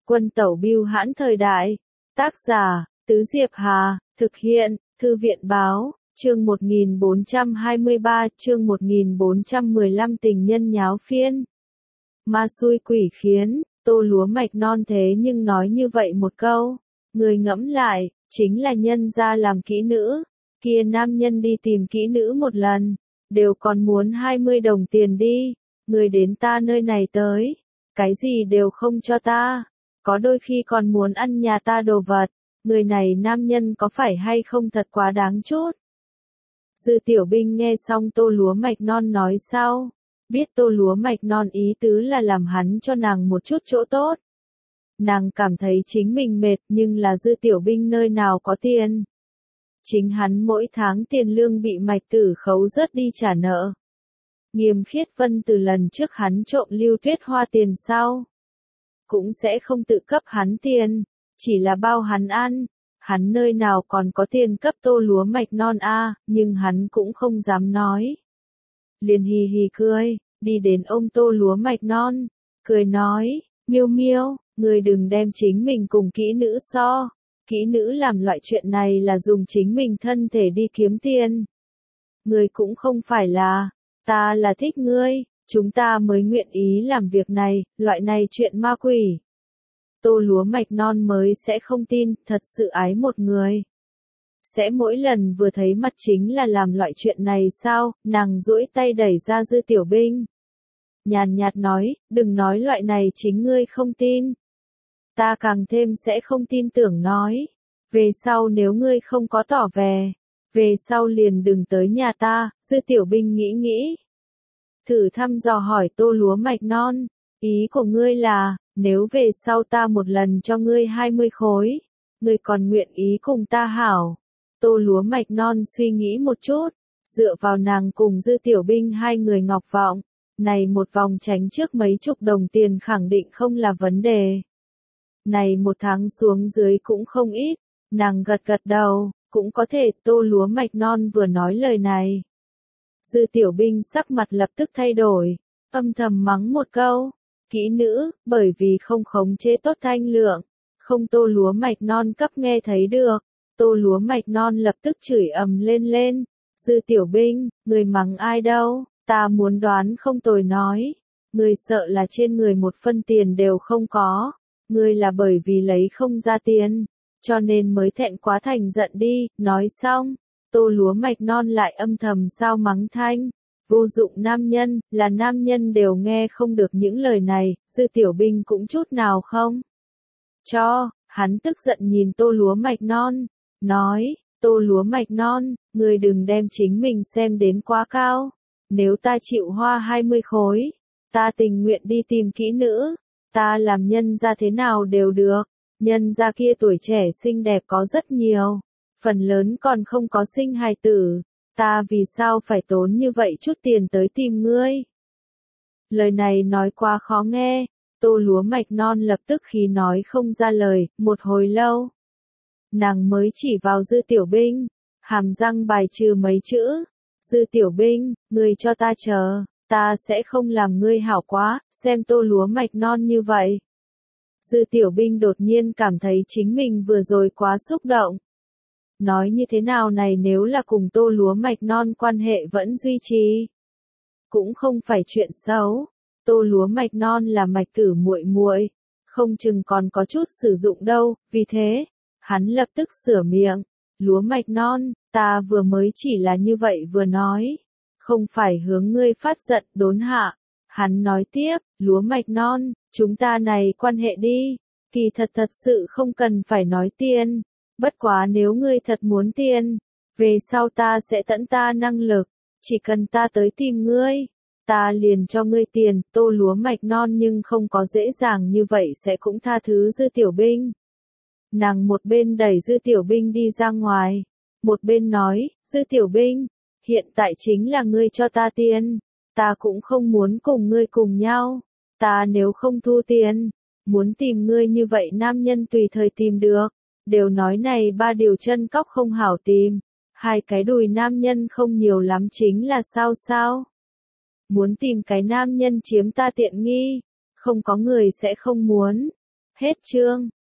Quân tẩu bưu hãn thời đại. Tác giả, Tứ Diệp Hà, thực hiện, Thư viện báo, chương 1423, chương 1415 tình nhân nháo phiên. Ma xui quỷ khiến, Tô Lúa Mạch non thế nhưng nói như vậy một câu. Người ngẫm lại, chính là nhân ra làm kỹ nữ. Kia nam nhân đi tìm kỹ nữ một lần, đều còn muốn 20 đồng tiền đi. Người đến ta nơi này tới, cái gì đều không cho ta. Có đôi khi còn muốn ăn nhà ta đồ vật. Người này nam nhân có phải hay không thật quá đáng chút. Dư Tiểu Binh nghe xong Tô Lúa Mạch non nói sau. Biết Tô Lúa Mạch non ý tứ là làm hắn cho nàng một chút chỗ tốt. Nàng cảm thấy chính mình mệt nhưng là Dư Tiểu Binh nơi nào có tiền. Chính hắn mỗi tháng tiền lương bị Mạch Tử khấu rớt đi trả nợ. Nghiêm Khiết Vân từ lần trước hắn trộm Lưu Tuyết Hoa tiền sau. Cũng sẽ không tự cấp hắn tiền, chỉ là bao hắn ăn. Hắn nơi nào còn có tiền cấp Tô Lúa Mạch non a, nhưng hắn cũng không dám nói. Liền hì hì cười, đi đến ôm Tô Lúa Mạch non, cười nói, miêu miêu, ngươi đừng đem chính mình cùng kỹ nữ so. Kỹ nữ làm loại chuyện này là dùng chính mình thân thể đi kiếm tiền. Ngươi cũng không phải là, ta là thích ngươi, chúng ta mới nguyện ý làm việc này, loại này chuyện ma quỷ. Tô Lúa Mạch non mới sẽ không tin, thật sự ái một người. Sẽ mỗi lần vừa thấy mặt chính là làm loại chuyện này sao, nàng duỗi tay đẩy ra Dư Tiểu Binh. Nhàn nhạt nói, đừng nói loại này chính ngươi không tin. Ta càng thêm sẽ không tin tưởng nói. Về sau nếu ngươi không có tỏ vẻ, về sau liền đừng tới nhà ta, Dư Tiểu Binh nghĩ. Thử thăm dò hỏi Tô Lúa Mạch non, ý của ngươi là, nếu về sau ta một lần cho ngươi 20 khối, ngươi còn nguyện ý cùng ta hảo. Tô Lúa Mạch non suy nghĩ một chút, dựa vào nàng cùng Dư Tiểu Binh hai người ngọc vọng, này một vòng tránh trước mấy chục đồng tiền khẳng định không là vấn đề. Này một tháng xuống dưới cũng không ít, nàng gật đầu, cũng có thể. Tô Lúa Mạch non vừa nói lời này. Dư Tiểu Binh sắc mặt lập tức thay đổi, âm thầm mắng một câu, kỹ nữ, bởi vì không khống chế tốt thanh lượng, không Tô Lúa Mạch non cấp nghe thấy được. Tô Lúa Mạch non lập tức chửi ầm lên, Dư Tiểu Binh, người mắng ai đâu, ta muốn đoán không tồi nói, người sợ là trên người một phân tiền đều không có, người là bởi vì lấy không ra tiền, cho nên mới thẹn quá thành giận đi. Nói xong, Tô Lúa Mạch non lại âm thầm sao mắng thanh, vô dụng nam nhân, là nam nhân đều nghe không được những lời này. Dư Tiểu Binh cũng chút nào không cho, hắn tức giận nhìn Tô Lúa Mạch non, nói, Tô Lúa Mạch non, ngươi đừng đem chính mình xem đến quá cao, nếu ta chịu hoa 20 khối, ta tình nguyện đi tìm kỹ nữ, ta làm nhân ra thế nào đều được, nhân ra kia tuổi trẻ xinh đẹp có rất nhiều, phần lớn còn không có sinh hài tử, ta vì sao phải tốn như vậy chút tiền tới tìm ngươi. Lời này nói quá khó nghe, Tô Lúa Mạch non lập tức khí nói không ra lời, một hồi lâu. Nàng mới chỉ vào Dư Tiểu Binh, hàm răng bài trừ mấy chữ, Dư Tiểu Binh, ngươi cho ta chờ, ta sẽ không làm ngươi hảo quá, xem Tô Lúa Mạch non như vậy. Dư Tiểu Binh đột nhiên cảm thấy chính mình vừa rồi quá xúc động. Nói như thế nào này, nếu là cùng Tô Lúa Mạch non quan hệ vẫn duy trì, cũng không phải chuyện xấu. Tô Lúa Mạch non là Mạch Tử muội muội, không chừng còn có chút sử dụng đâu, vì thế, hắn lập tức sửa miệng, Lúa Mạch non, ta vừa mới chỉ là như vậy vừa nói, không phải hướng ngươi phát giận. Đốn hạ, hắn nói tiếp, Lúa Mạch non, chúng ta này quan hệ đi, kỳ thật sự không cần phải nói tiền, bất quá nếu ngươi thật muốn tiền, về sau ta sẽ tận ta năng lực, chỉ cần ta tới tìm ngươi, ta liền cho ngươi tiền. Tô Lúa Mạch non nhưng không có dễ dàng như vậy sẽ cũng tha thứ Dư Tiểu Binh. Nàng một bên đẩy Dư Tiểu Binh đi ra ngoài, một bên nói, Dư Tiểu Binh, hiện tại chính là ngươi cho ta tiền, ta cũng không muốn cùng ngươi cùng nhau, ta nếu không thu tiền, muốn tìm ngươi như vậy nam nhân tùy thời tìm được, đều nói này ba điều chân cóc không hảo tìm, hai cái đùi nam nhân không nhiều lắm chính là sao. Muốn tìm cái nam nhân chiếm ta tiện nghi, không có người sẽ không muốn. Hết chương.